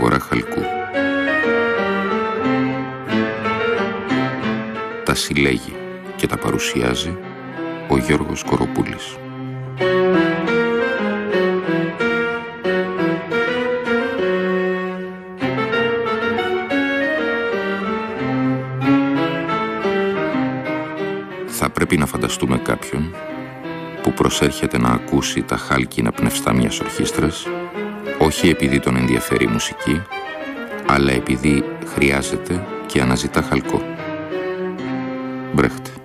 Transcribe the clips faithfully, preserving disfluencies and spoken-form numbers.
αγορά χαλκού. Τα συλλέγει και τα παρουσιάζει ο Γιώργος Κοροπούλης. Θα πρέπει να φανταστούμε κάποιον που προσέρχεται να ακούσει τα χάλκινα πνευστά μιας ορχήστρας, όχι επειδή τον ενδιαφέρει η μουσική, αλλά επειδή χρειάζεται και αναζητά χαλκό. Μπρέχτε.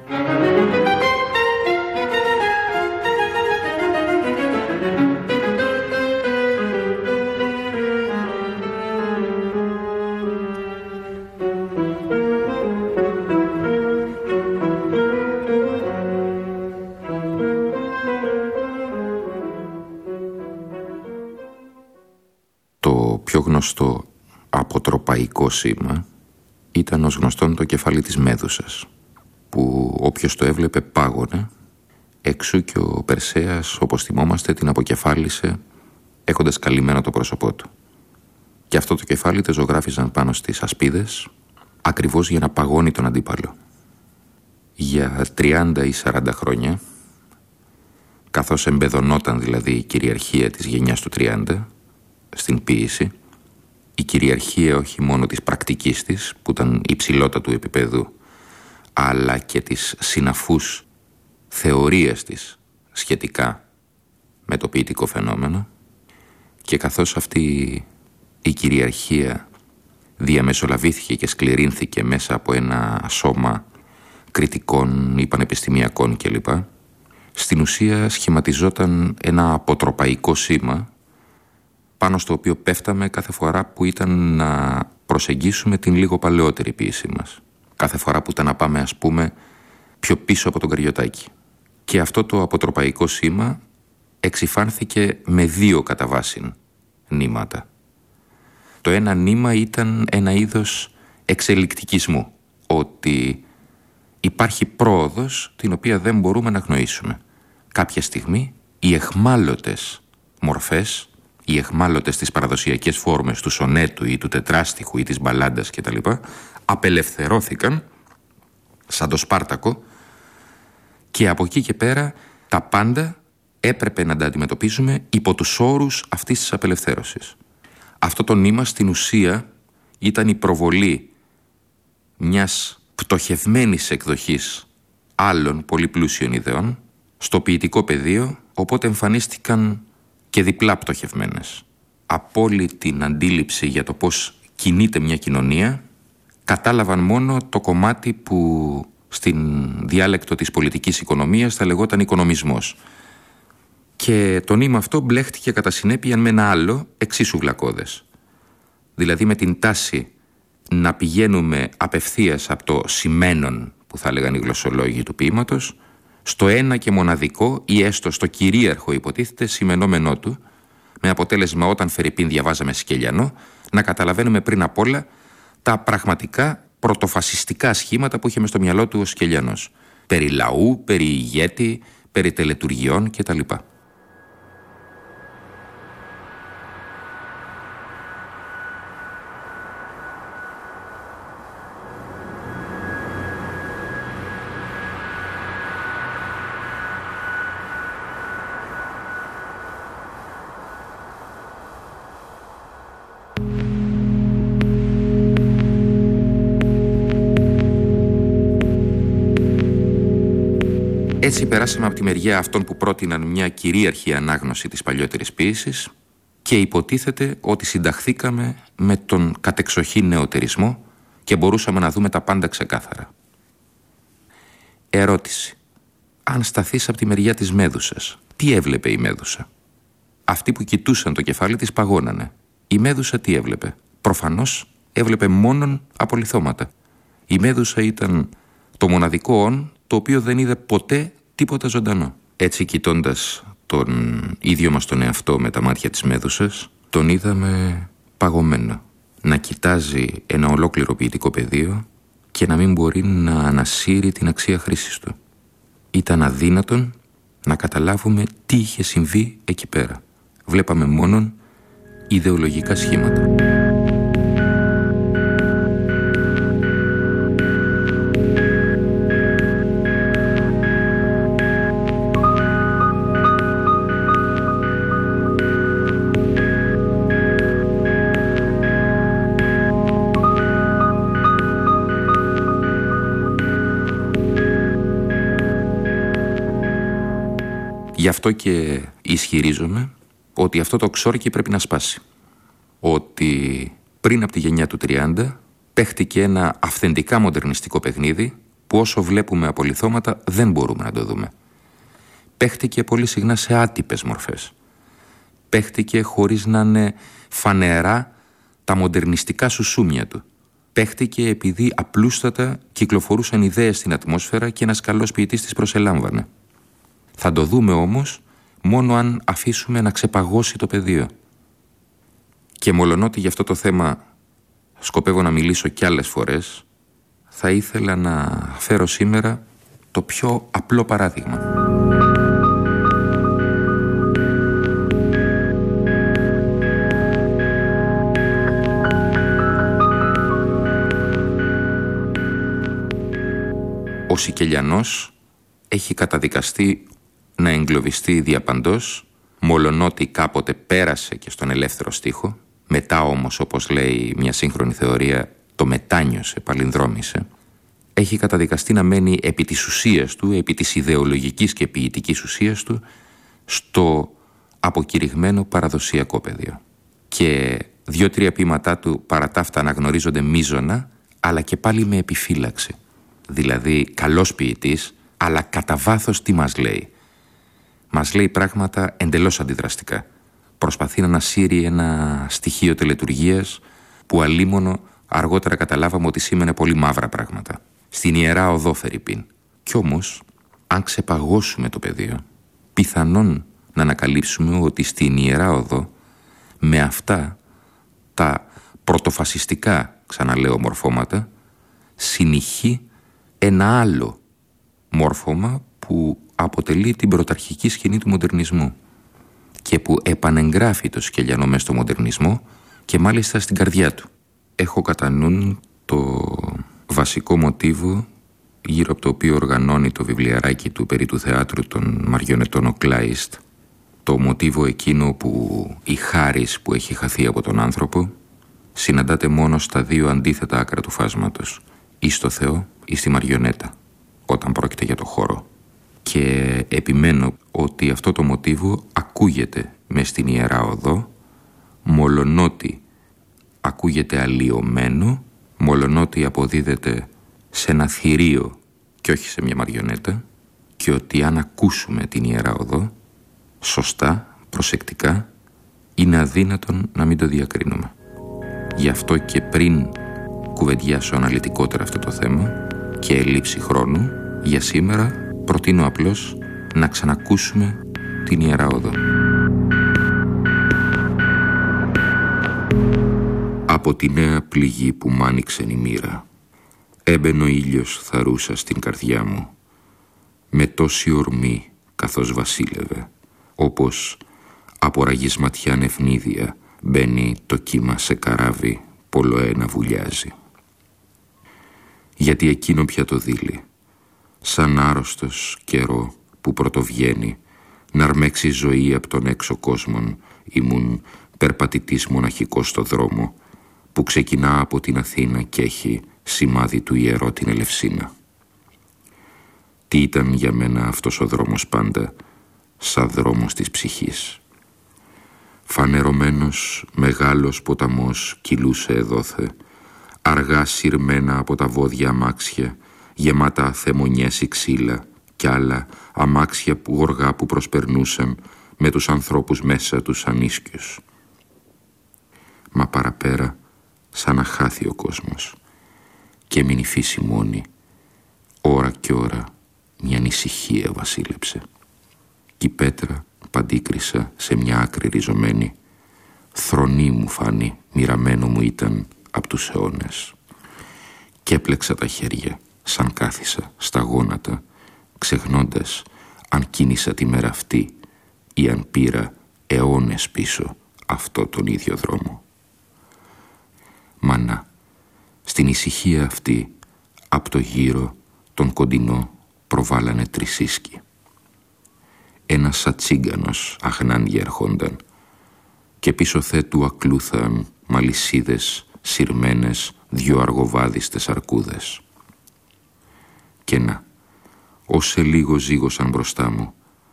Το πιο γνωστό αποτροπαϊκό σήμα ήταν ως γνωστόν το κεφάλι της Μέδουσας, που όποιος το έβλεπε πάγωνε, εξού και ο Περσέας, όπως θυμόμαστε, την αποκεφάλισε έχοντας καλυμμένο το πρόσωπό του. Και αυτό το κεφάλι το ζωγράφιζαν πάνω στις ασπίδες, ακριβώς για να παγώνει τον αντίπαλο. Για τριάντα ή σαράντα χρόνια, καθώς εμπεδωνόταν δηλαδή η κυριαρχία της γενιάς του τριάντα στην ποίηση, η κυριαρχία όχι μόνο της πρακτικής της, που ήταν υψηλότατου επίπεδου, αλλά και της συναφούς θεωρίας της σχετικά με το ποιητικό φαινόμενο, και καθώς αυτή η κυριαρχία διαμεσολαβήθηκε και σκληρύνθηκε μέσα από ένα σώμα κριτικών ή πανεπιστημιακών κλπ, στην ουσία σχηματιζόταν ένα αποτροπαϊκό σήμα πάνω στο οποίο πέφταμε κάθε φορά που ήταν να προσεγγίσουμε την λίγο παλαιότερη ποίησή μας. Κάθε φορά που ήταν να πάμε, ας πούμε, πιο πίσω από τον Καριωτάκη. Και αυτό το αποτροπαϊκό σήμα εξυφάνθηκε με δύο κατά βάση νήματα. Το ένα νήμα ήταν ένα είδος εξελικτικισμού, ότι υπάρχει πρόοδος την οποία δεν μπορούμε να αγνοήσουμε. Κάποια στιγμή οι εχμάλωτες μορφές, οι εχμάλωτες στις παραδοσιακές φόρμες του σονέτου ή του τετράστιχου ή της μπαλάντας κτλ. Απελευθερώθηκαν σαν το Σπάρτακο, και από εκεί και πέρα τα πάντα έπρεπε να τα αντιμετωπίζουμε υπό τους όρους αυτής της απελευθέρωσης. Αυτό το νήμα στην ουσία ήταν η προβολή μιας πτωχευμένης εκδοχής άλλων πολύ πλούσιων ιδεών στο ποιητικό πεδίο, οπότε εμφανίστηκαν και διπλά πτωχευμένες. Από όλη την αντίληψη για το πώς κινείται μια κοινωνία, κατάλαβαν μόνο το κομμάτι που στην διάλεκτο της πολιτικής οικονομίας θα λεγόταν οικονομισμός. Και το νήμα αυτό μπλέχτηκε κατά συνέπεια με ένα άλλο εξίσου βλακώδες. Δηλαδή με την τάση να πηγαίνουμε απευθείας από το σημαίνον, που θα λέγαν οι γλωσσολόγοι του ποίηματος, στο ένα και μοναδικό ή έστω στο κυρίαρχο υποτίθεται σημενόμενό του, με αποτέλεσμα όταν φερειπίν διαβάζαμε Σκελιανό να καταλαβαίνουμε πριν απ' όλα τα πραγματικά πρωτοφασιστικά σχήματα που είχε μες στο μυαλό του ο Σκελιανός. Περί λαού, περί ηγέτη, περί τελετουργιών κτλ. Έτσι περάσαμε από τη μεριά αυτών που πρότειναν μια κυρίαρχη ανάγνωση της παλιότερης ποίησης και υποτίθεται ότι συνταχθήκαμε με τον κατεξοχήν νεωτερισμό και μπορούσαμε να δούμε τα πάντα ξεκάθαρα. Ερώτηση. Αν σταθείς από τη μεριά της Μέδουσας, τι έβλεπε η Μέδουσα? Αυτοί που κοιτούσαν το κεφάλι της παγώνανε. Η Μέδουσα τι έβλεπε? Προφανώς έβλεπε μόνον απολιθώματα. Η Μέδουσα ήταν το μοναδικό όν το οποίο δεν είδε ποτέ τίποτα ζωντανό. Έτσι, κοιτώντας τον ίδιο μας τον εαυτό με τα μάτια της Μέδουσας, τον είδαμε παγωμένο, να κοιτάζει ένα ολόκληρο ποιητικό πεδίο και να μην μπορεί να ανασύρει την αξία χρήσης του. Ήταν αδύνατον να καταλάβουμε τι είχε συμβεί εκεί πέρα. Βλέπαμε μόνον ιδεολογικά σχήματα. Γι' αυτό και ισχυρίζομαι ότι αυτό το ξόρκι πρέπει να σπάσει. Ότι πριν από τη γενιά του τριάντα παίχτηκε ένα αυθεντικά μοντερνιστικό παιχνίδι που όσο βλέπουμε απολιθώματα δεν μπορούμε να το δούμε. Παίχτηκε πολύ συχνά σε άτυπες μορφές. Παίχτηκε χωρίς να είναι φανερά τα μοντερνιστικά σουσούμια του. Παίχτηκε επειδή απλούστατα κυκλοφορούσαν ιδέες στην ατμόσφαιρα και ένας καλός ποιητής τις προσελάμβανε. Θα το δούμε όμως μόνο αν αφήσουμε να ξεπαγώσει το πεδίο. Και μολονότι για αυτό το θέμα σκοπεύω να μιλήσω κι άλλες φορές, θα ήθελα να φέρω σήμερα το πιο απλό παράδειγμα. Ο Σικελιανός έχει καταδικαστεί να εγκλωβιστεί διαπαντός, μολονότι κάποτε πέρασε και στον ελεύθερο στίχο, μετά όμως, όπως λέει μια σύγχρονη θεωρία, το μετάνιωσε, παλινδρόμησε. Έχει καταδικαστεί να μένει επί της ουσίας του, επί της ιδεολογικής και ποιητικής ουσίας του, στο αποκηρυγμένο παραδοσιακό πεδίο. Και δύο-τρία ποίηματά του παρά τα αυτά αναγνωρίζονται μείζωνα, αλλά και πάλι με επιφύλαξη. Δηλαδή καλός ποιητής, αλλά κατά βάθος τι μας λέει. Μας λέει πράγματα εντελώς αντιδραστικά. Προσπαθεί να ανασύρει ένα στοιχείο τελετουργίας που αλίμονο αργότερα καταλάβαμε ότι σήμαινε πολύ μαύρα πράγματα. Στην Ιερά Οδό φερειπίν. Κι όμως, αν ξεπαγώσουμε το πεδίο, πιθανόν να ανακαλύψουμε ότι στην Ιερά Οδό με αυτά τα πρωτοφασιστικά, ξαναλέω, μορφώματα συνηχεί ένα άλλο μόρφωμα που αποτελεί την πρωταρχική σκηνή του μοντερνισμού και που επανεγγράφει το Σικελιανό μέσα στο μοντερνισμό και μάλιστα στην καρδιά του. Έχω κατά νου το βασικό μοτίβο γύρω από το οποίο οργανώνει το βιβλιαράκι του περί του θεάτρου των Μαριονετών ο Κλάιστ, το μοτίβο εκείνο που η χάρις που έχει χαθεί από τον άνθρωπο συναντάται μόνο στα δύο αντίθετα άκρα του φάσματος, ή στο Θεό ή στη Μαριονέτα, όταν πρόκειται για το χώρο. Και επιμένω ότι αυτό το μοτίβο ακούγεται μες στην Ιερά Οδό, μολονότι ακούγεται αλλοιωμένο, μολονότι αποδίδεται σε ένα θηρίο και όχι σε μια μαριονέτα, και ότι αν ακούσουμε την Ιερά Οδό σωστά, προσεκτικά, είναι αδύνατον να μην το διακρίνουμε. Γι' αυτό και πριν κουβεντιάσω αναλυτικότερα αυτό το θέμα και ελείψη χρόνου, για σήμερα προτείνω απλώς να ξανακούσουμε την Ιερά Οδό. Από τη νέα πληγή που μ' άνοιξεν η μοίρα, έμπαινε ο ήλιος θαρούσα στην καρδιά μου, με τόση ορμή καθώς βασίλευε, όπως από ραγισματιά νευνίδια μπαίνει το κύμα σε καράβι, πολλοέ να βουλιάζει. Γιατί εκείνο πια το δείλει, σαν άρρωστος καιρό που πρωτοβγαίνει, να αρμέξει ζωή από τον έξω κόσμον, ήμουν περπατητής μοναχικός στο δρόμο, που ξεκινά από την Αθήνα και έχει σημάδι του ιερό την Ελευσίνα. Τι ήταν για μένα αυτός ο δρόμος πάντα, σαν δρόμος της ψυχής. Φανερωμένος μεγάλος ποταμός κυλούσε εδώθε, αργά συρμένα από τα βόδια αμάξια, γεμάτα θεμονιές ή ξύλα, κι άλλα αμάξια που γοργά που προσπερνούσαν με τους ανθρώπους μέσα τους ανίσκιους. Μα παραπέρα σαν να χάθη ο κόσμος και έμεινε η φύση μόνη. Ώρα κι ώρα μια ανησυχία βασίλεψε. Κι η πέτρα παντίκρισα σε μια άκρη ριζωμένη, θρονή μου φάνη, μοιραμένο μου ήταν απ' τους αιώνες. Κι έπλεξα τα χέρια σαν κάθισα στα γόνατα, ξεχνώντας αν κίνησα τη μέρα αυτή ή αν πήρα αιώνες πίσω αυτό τον ίδιο δρόμο. Μα να, στην ησυχία αυτή απ' το γύρο τον κοντινό προβάλανε τρισίσκοι. Ένας σατσίγκανος αχνάντια ερχόνταν και πίσω θέτου ακλούθαν μαλισσίδες συρμένες δυο αργοβάδιστες αρκούδες. Και να, ως σε λίγο ζήγωσαν μπροστά μου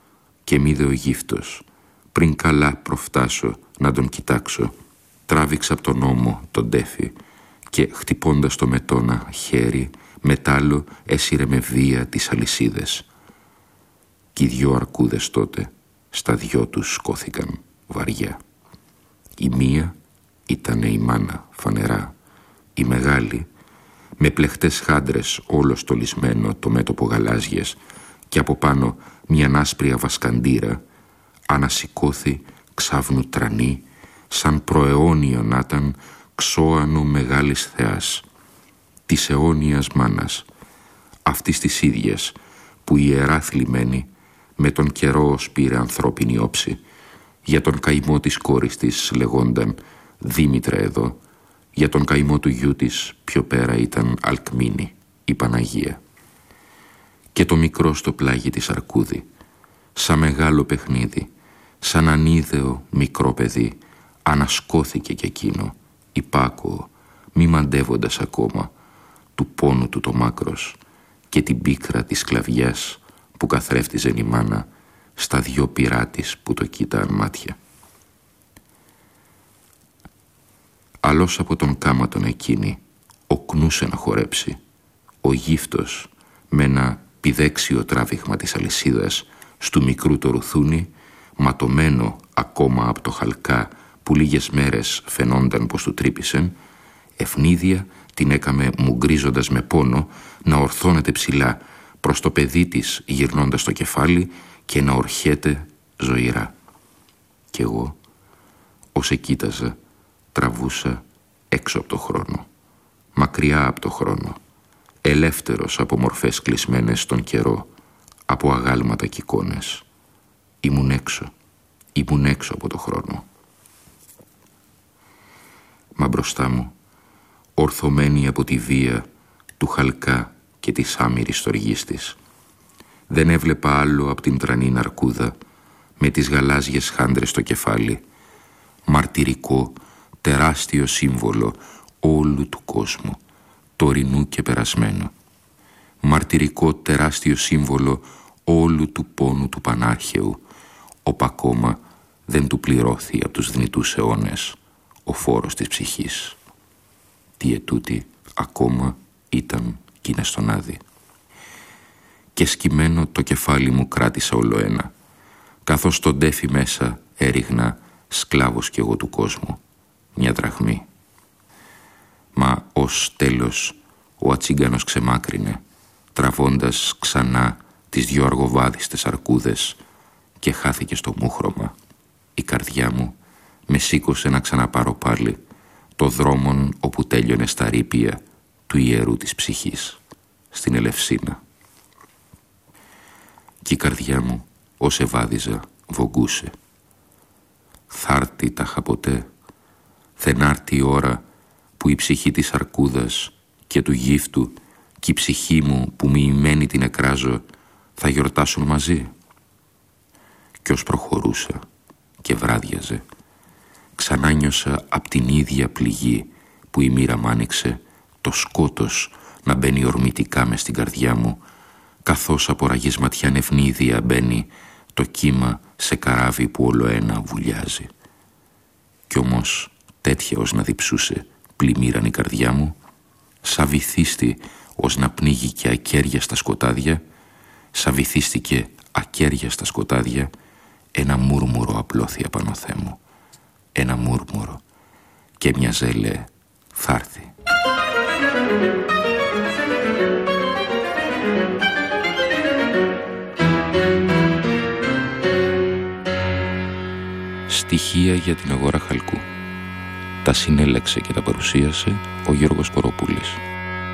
και μ' είδε ο γύφτος. Πριν καλά προφτάσω να τον κοιτάξω, τράβηξα από τον ώμο τον τέφι και χτυπώντας το μετώνα χέρι, μετάλλο έσυρε με βία τις αλυσίδες. Κι οι δυο αρκούδες τότε στα δυο τους σκόθηκαν βαριά. Η μία ήτανε η μάνα φανερά, η μεγάλη με πλεχτές χάντρες όλο στολισμένο το μέτωπο γαλάζιες και από πάνω μια άσπρια βασκαντήρα ανασηκώθη ξάφνου τρανή σαν προαιώνιο να ήταν ξώανο μεγάλης θεάς, της αιώνιας μάνας, αυτής της ίδιας που η ιερά θλιμμένη με τον καιρό ως πήρε ανθρώπινη όψη, για τον καημό της κόρης της λεγόνταν Δήμητρα εδώ, για τον καημό του γιού της πιο πέρα ήταν Αλκμήνη, η Παναγία. Και το μικρό στο πλάγι της αρκούδι, σαν μεγάλο παιχνίδι, σαν ανίδεο μικρό παιδί, ανασκόθηκε κι εκείνο, υπάκουο, μη μαντεύοντας ακόμα, του πόνου του το μάκρος και την πίκρα της σκλαβιάς που καθρέφτιζε η μάνα στα δυο πυρά της που το κοίταν μάτια. Αλλός από τον κάματον εκείνη οκνούσε να χορέψει. Ο γύφτος με ένα πηδέξιο τράβηγμα της αλυσίδας στου μικρού το ρουθούνι, ματωμένο ακόμα από το χαλκά που λίγες μέρες φαινόνταν πως του τρύπησεν, ευνίδια την έκαμε μουγκρίζοντας με πόνο να ορθώνεται ψηλά προς το παιδί της γυρνώντας το κεφάλι και να ορχέται ζωηρά. Κι εγώ, ως εκοίταζα, τραβούσα έξω από το χρόνο, μακριά από το χρόνο, ελεύθερος από μορφές κλεισμένες στον καιρό, από αγάλματα κι εικόνες. Ήμουν έξω, ήμουν έξω από το χρόνο. Μα μπροστά μου, ορθωμένη από τη βία του χαλκά και της άμυρης στοργής της, δεν έβλεπα άλλο από την τρανή αρκούδα με τις γαλάζιες χάντρες στο κεφάλι, μαρτυρικό, τεράστιο σύμβολο όλου του κόσμου, τωρινού και περασμένου. Μαρτυρικό τεράστιο σύμβολο όλου του πόνου του Πανάρχαιου, όπου ακόμα δεν του πληρώθη από τους δνητούς αιώνες ο φόρος της ψυχής. Τι ετούτη ακόμα ήταν κι είναι στον άδει. Και σκυμμένο το κεφάλι μου κράτησα όλο ένα, καθώς τον τέφι μέσα έριγνα σκλάβος κι εγώ του κόσμου, μια δραχμή. Μα ως τέλος ο ατσίγκανος ξεμάκρινε, τραβώντας ξανά τις δυο αργοβάδιστες αρκούδες και χάθηκε στο μούχρωμα. Η καρδιά μου με σήκωσε να ξαναπάρω πάλι το δρόμον όπου τέλειωνε στα ρήπια του ιερού της ψυχής, στην Ελευσίνα. Κι η καρδιά μου, ως εβάδιζα, βογκούσε. Θάρτη τάχα ποτέ, θενάρτη η ώρα που η ψυχή της αρκούδας και του γύφτου κι η ψυχή μου που μοιημένη την εκράζω θα γιορτάσουν μαζί. Κι ως προχωρούσα και βράδιαζε, ξανά νιώσα απ' την ίδια πληγή που η μοίρα μ' άνοιξε το σκότος να μπαίνει ορμητικά μες στην καρδιά μου, καθώς από ραγισματιά νευνίδια μπαίνει το κύμα σε καράβι που όλο ένα βουλιάζει. Κι όμως τέτοια ως να διψούσε πλημμύραν η καρδιά μου, σαν βυθίστη ως να πνίγει και ακέρια στα σκοτάδια, σαν βυθίστηκε ακέρια στα σκοτάδια, ένα μούρμουρο απλώθη απάνω Θεέ, ένα μούρμουρο και μια ζέλε θα έρθει. Στοιχεία για την αγορά χαλκού. Τα συνέλεξε και τα παρουσίασε ο Γιώργος Κοροπούλης.